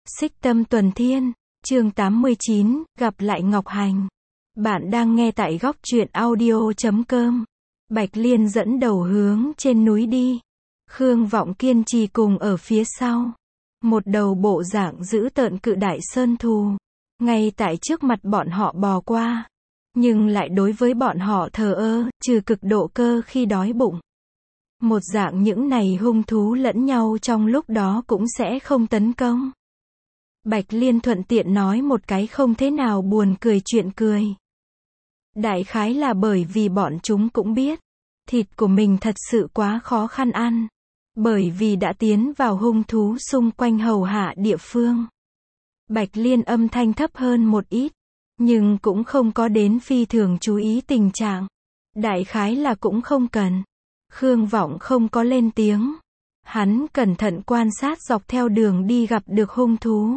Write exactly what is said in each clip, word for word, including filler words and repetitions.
Xích Tâm Tuần Thiên, chương tám mươi chín, gặp lại Ngọc Hành. Bạn đang nghe tại góc truyện audio chấm com. Bạch Liên dẫn đầu hướng trên núi đi. Khương Vọng kiên trì cùng ở phía sau. Một đầu bộ dạng giữ tợn cự đại sơn thù. Ngay tại trước mặt bọn họ bò qua. Nhưng lại đối với bọn họ thờ ơ, trừ cực độ cơ khi đói bụng. Một dạng những này hung thú lẫn nhau trong lúc đó cũng sẽ không tấn công. Bạch Liên thuận tiện nói một cái không thế nào buồn cười chuyện cười. Đại khái là bởi vì bọn chúng cũng biết, thịt của mình thật sự quá khó khăn ăn. Bởi vì đã tiến vào hung thú xung quanh hầu hạ địa phương. Bạch Liên âm thanh thấp hơn một ít, nhưng cũng không có đến phi thường chú ý tình trạng. Đại khái là cũng không cần. Khương Vọng không có lên tiếng. Hắn cẩn thận quan sát dọc theo đường đi gặp được hung thú.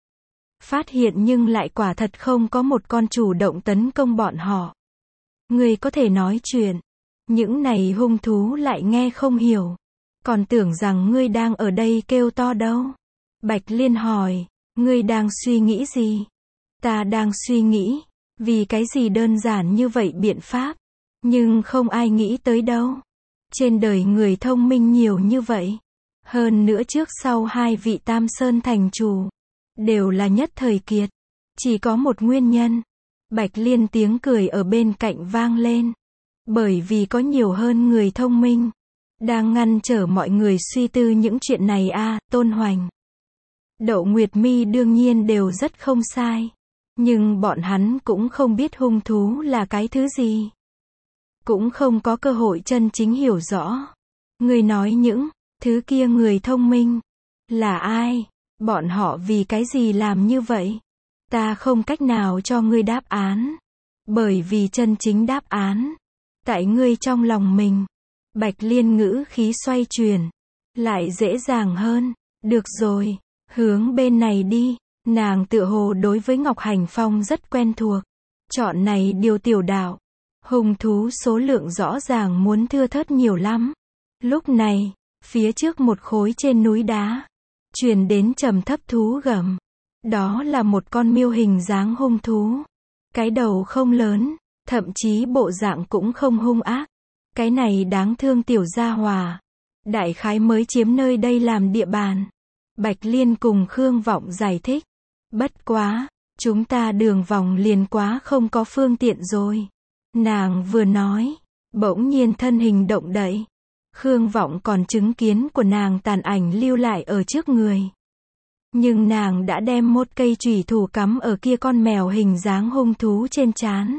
Phát hiện nhưng lại quả thật không có một con chủ động tấn công bọn họ. Người có thể nói chuyện. Những này hung thú lại nghe không hiểu. Còn tưởng rằng ngươi đang ở đây kêu to đâu. Bạch Liên hỏi, ngươi đang suy nghĩ gì? Ta đang suy nghĩ, vì cái gì đơn giản như vậy biện pháp. Nhưng không ai nghĩ tới đâu. Trên đời người thông minh nhiều như vậy. Hơn nữa trước sau hai vị Tam Sơn thành chủ. Đều là nhất thời kiệt. Chỉ có một nguyên nhân. Bạch Liên tiếng cười ở bên cạnh vang lên. Bởi vì có nhiều hơn người thông minh. Đang ngăn trở mọi người suy tư những chuyện này a à, Tôn Hoành. Đậu Nguyệt Mi đương nhiên đều rất không sai. Nhưng bọn hắn cũng không biết hung thú là cái thứ gì. Cũng không có cơ hội chân chính hiểu rõ. Người nói những thứ kia người thông minh. Là ai? Bọn họ vì cái gì làm như vậy? Ta không cách nào cho ngươi đáp án. Bởi vì chân chính đáp án. Tại ngươi trong lòng mình. Bạch Liên ngữ khí xoay chuyển. Lại dễ dàng hơn. Được rồi. Hướng bên này đi. Nàng tựa hồ đối với Ngọc Hành Phong rất quen thuộc. Chọn này điều tiểu đạo. Hung thú số lượng rõ ràng muốn thưa thớt nhiều lắm. Lúc này, phía trước một khối trên núi đá. Truyền đến trầm thấp thú gầm. Đó là một con miêu hình dáng hung thú. Cái đầu không lớn. Thậm chí bộ dạng cũng không hung ác. Cái này đáng thương tiểu gia hòa. Đại khái mới chiếm nơi đây làm địa bàn. Bạch Liên cùng Khương Vọng giải thích. Bất quá, chúng ta đường vòng liền quá không có phương tiện rồi. Nàng vừa nói, bỗng nhiên thân hình động đậy. Khương Vọng còn chứng kiến của nàng tàn ảnh lưu lại ở trước người. Nhưng nàng đã đem một cây chùy thủ cắm ở kia con mèo hình dáng hung thú trên trán.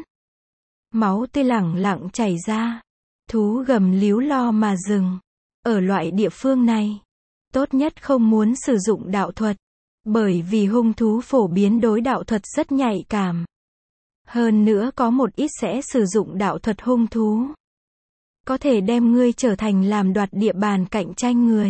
Máu tươi lẳng lặng chảy ra. Thú gầm líu lo mà dừng. Ở loại địa phương này, tốt nhất không muốn sử dụng đạo thuật. Bởi vì hung thú phổ biến đối đạo thuật rất nhạy cảm. Hơn nữa có một ít sẽ sử dụng đạo thuật hung thú. Có thể đem ngươi trở thành làm đoạt địa bàn cạnh tranh người.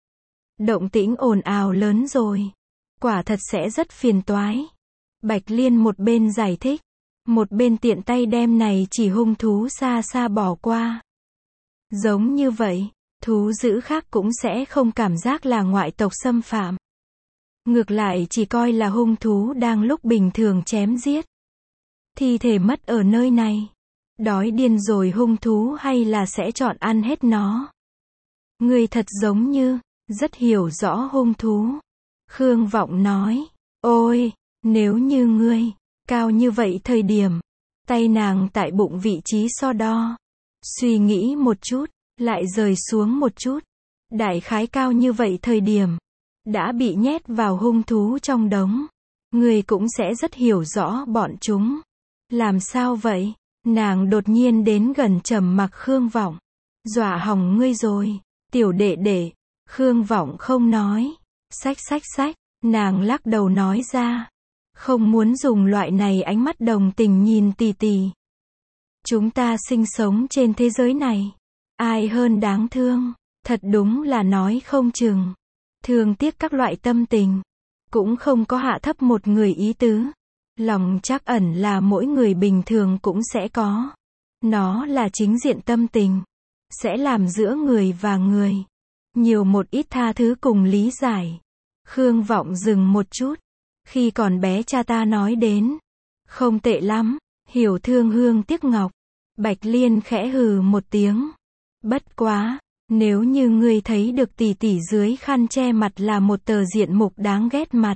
Động tĩnh ồn ào lớn rồi. Quả thật sẽ rất phiền toái. Bạch Liên một bên giải thích. Một bên tiện tay đem này chỉ hung thú xa xa bỏ qua. Giống như vậy, thú dữ khác cũng sẽ không cảm giác là ngoại tộc xâm phạm. Ngược lại chỉ coi là hung thú đang lúc bình thường chém giết. Thi thể mất ở nơi này. Đói điên rồi hung thú hay là sẽ chọn ăn hết nó. Ngươi thật giống như, rất hiểu rõ hung thú. Khương Vọng nói, ôi, nếu như ngươi, cao như vậy thời điểm. Tay nàng tại bụng vị trí so đo. Suy nghĩ một chút, lại rời xuống một chút. Đại khái cao như vậy thời điểm. Đã bị nhét vào hung thú trong đống. Ngươi cũng sẽ rất hiểu rõ bọn chúng. Làm sao vậy? Nàng đột nhiên đến gần trầm mặc Khương Vọng. Dọa hỏng ngươi rồi. Tiểu đệ đệ. Khương Vọng không nói. Xách xách xách. Nàng lắc đầu nói ra. Không muốn dùng loại này ánh mắt đồng tình nhìn tì tì. Chúng ta sinh sống trên thế giới này. Ai hơn đáng thương. Thật đúng là nói không chừng. Thương tiếc các loại tâm tình. Cũng không có hạ thấp một người ý tứ. Lòng trắc ẩn là mỗi người bình thường cũng sẽ có. Nó là chính diện tâm tình. Sẽ làm giữa người và người. Nhiều một ít tha thứ cùng lý giải. Khương Vọng dừng một chút. Khi còn bé cha ta nói đến. Không tệ lắm, hiểu thương hương tiếc ngọc. Bạch Liên khẽ hừ một tiếng. Bất quá, nếu như ngươi thấy được tỷ tỷ dưới khăn che mặt là một tờ diện mục đáng ghét mặt.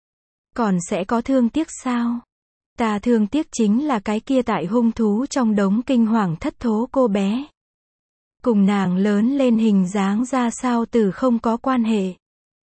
Còn sẽ có thương tiếc sao? Ta thương tiếc chính là cái kia tại hung thú trong đống kinh hoàng thất thố cô bé. Cùng nàng lớn lên hình dáng ra sao từ không có quan hệ.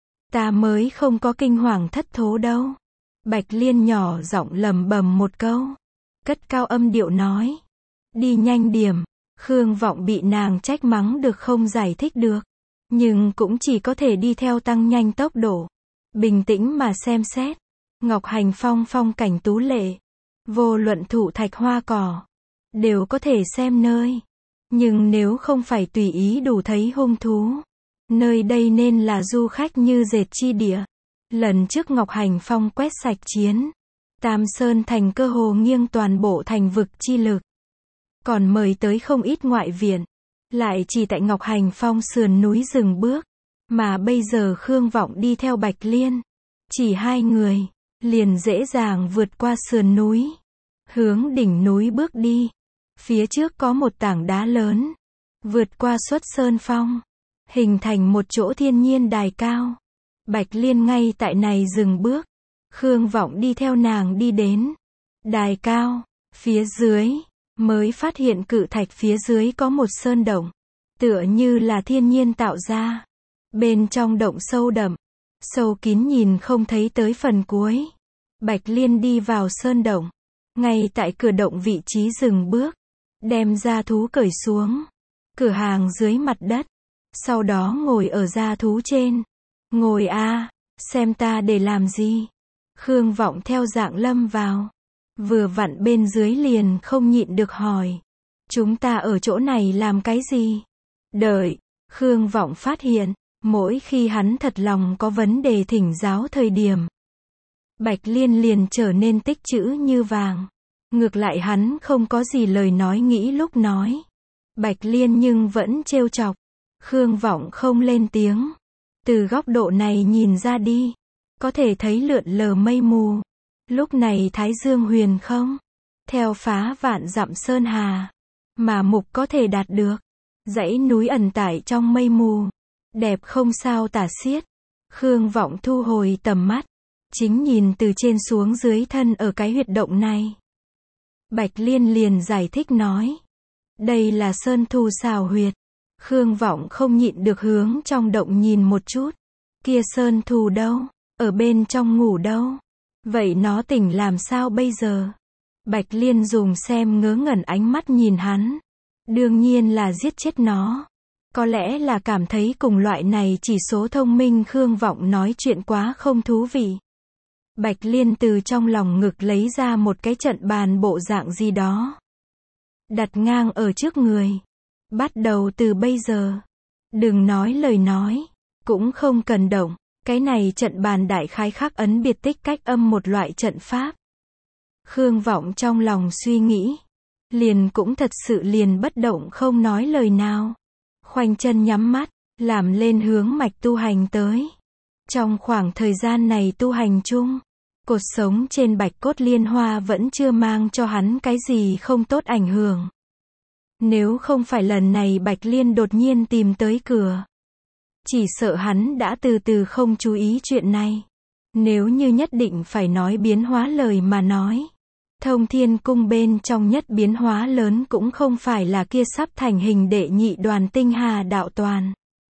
Ta mới không có kinh hoàng thất thố đâu. Bạch Liên nhỏ giọng lầm bầm một câu. Cất cao âm điệu nói. Đi nhanh điểm. Khương Vọng bị nàng trách mắng được không giải thích được. Nhưng cũng chỉ có thể đi theo tăng nhanh tốc độ. Bình tĩnh mà xem xét. Ngọc Hành Phong phong cảnh tú lệ. Vô luận thụ thạch hoa cỏ. Đều có thể xem nơi. Nhưng nếu không phải tùy ý đủ thấy hung thú. Nơi đây nên là du khách như dệt chi địa. Lần trước Ngọc Hành Phong quét sạch chiến. Tam Sơn thành cơ hồ nghiêng toàn bộ thành vực chi lực. Còn mời tới không ít ngoại viện. Lại chỉ tại Ngọc Hành Phong sườn núi dừng bước. Mà bây giờ Khương Vọng đi theo Bạch Liên. Chỉ hai người. Liền dễ dàng vượt qua sườn núi. Hướng đỉnh núi bước đi. Phía trước có một tảng đá lớn. Vượt qua xuất sơn phong. Hình thành một chỗ thiên nhiên đài cao. Bạch Liên ngay tại này dừng bước. Khương Vọng đi theo nàng đi đến. Đài cao. Phía dưới. Mới phát hiện cự thạch phía dưới có một sơn động. Tựa như là thiên nhiên tạo ra. Bên trong động sâu đậm. Sâu kín nhìn không thấy tới phần cuối. Bạch Liên đi vào sơn động. Ngay tại cửa động vị trí dừng bước. Đem gia thú cởi xuống. Cửa hàng dưới mặt đất. Sau đó ngồi ở gia thú trên. Ngồi a, xem ta để làm gì. Khương Vọng theo dạng lâm vào. Vừa vặn bên dưới liền không nhịn được hỏi. Chúng ta ở chỗ này làm cái gì? Đợi. Khương Vọng phát hiện. Mỗi khi hắn thật lòng có vấn đề thỉnh giáo thời điểm. Bạch Liên liền trở nên tích chữ như vàng. Ngược lại hắn không có gì lời nói nghĩ lúc nói. Bạch Liên nhưng vẫn trêu chọc. Khương Vọng không lên tiếng. Từ góc độ này nhìn ra đi. Có thể thấy lượn lờ mây mù. Lúc này Thái Dương huyền không. Theo phá vạn dặm sơn hà. Mà mục có thể đạt được. Dãy núi ẩn tải trong mây mù. Đẹp không sao tả xiết. Khương Vọng thu hồi tầm mắt. Chính nhìn từ trên xuống dưới thân ở cái huyệt động này. Bạch Liên liền giải thích nói. Đây là sơn thù xào huyệt. Khương Vọng không nhịn được hướng trong động nhìn một chút. Kia sơn thù đâu? Ở bên trong ngủ đâu? Vậy nó tỉnh làm sao bây giờ? Bạch Liên dùng xem ngớ ngẩn ánh mắt nhìn hắn. Đương nhiên là giết chết nó. Có lẽ là cảm thấy cùng loại này chỉ số thông minh Khương Vọng nói chuyện quá không thú vị. Bạch Liên từ trong lòng ngực lấy ra một cái trận bàn bộ dạng gì đó. Đặt ngang ở trước người. Bắt đầu từ bây giờ. Đừng nói lời nói. Cũng không cần động. Cái này trận bàn đại khái khắc ấn biệt tích cách âm một loại trận pháp. Khương Vọng trong lòng suy nghĩ. Liền cũng thật sự liền bất động không nói lời nào. Khoanh chân nhắm mắt. Làm lên hướng mạch tu hành tới. Trong khoảng thời gian này tu hành chung. Cột sống trên bạch cốt liên hoa vẫn chưa mang cho hắn cái gì không tốt ảnh hưởng. Nếu không phải lần này Bạch Liên đột nhiên tìm tới cửa. Chỉ sợ hắn đã từ từ không chú ý chuyện này. Nếu như nhất định phải nói biến hóa lời mà nói. Thông Thiên Cung bên trong nhất biến hóa lớn cũng không phải là kia sắp thành hình đệ nhị đoàn tinh hà đạo toàn.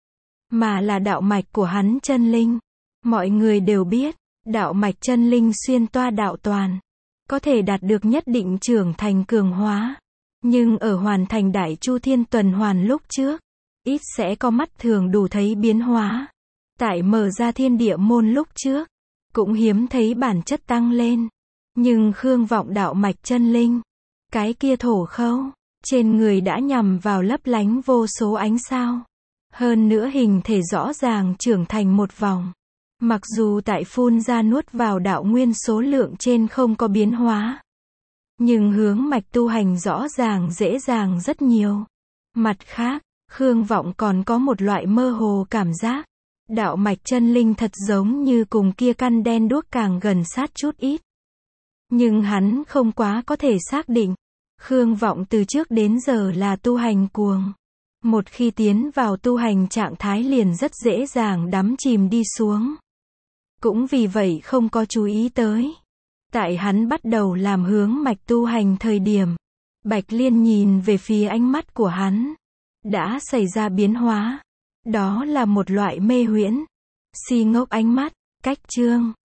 Mà là đạo mạch của hắn chân linh. Mọi người đều biết. Đạo mạch chân linh xuyên toa đạo toàn. Có thể đạt được nhất định trưởng thành cường hóa. Nhưng ở hoàn thành đại chu thiên tuần hoàn lúc trước. Ít sẽ có mắt thường đủ thấy biến hóa. Tại mở ra thiên địa môn lúc trước. Cũng hiếm thấy bản chất tăng lên. Nhưng Khương Vọng đạo mạch chân linh. Cái kia thổ khâu. Trên người đã nhằm vào lấp lánh vô số ánh sao. Hơn nữa hình thể rõ ràng trưởng thành một vòng. Mặc dù tại phun ra nuốt vào đạo nguyên số lượng trên không có biến hóa. Nhưng hướng mạch tu hành rõ ràng dễ dàng rất nhiều. Mặt khác, Khương Vọng còn có một loại mơ hồ cảm giác. Đạo mạch chân linh thật giống như cùng kia căn đen đuốc càng gần sát chút ít. Nhưng hắn không quá có thể xác định. Khương Vọng từ trước đến giờ là tu hành cuồng. Một khi tiến vào tu hành trạng thái liền rất dễ dàng đắm chìm đi xuống. Cũng vì vậy không có chú ý tới. Tại hắn bắt đầu làm hướng mạch tu hành thời điểm, Bạch Liên nhìn về phía ánh mắt của hắn. Đã xảy ra biến hóa. Đó là một loại mê huyễn. Si ngốc ánh mắt. Cách chương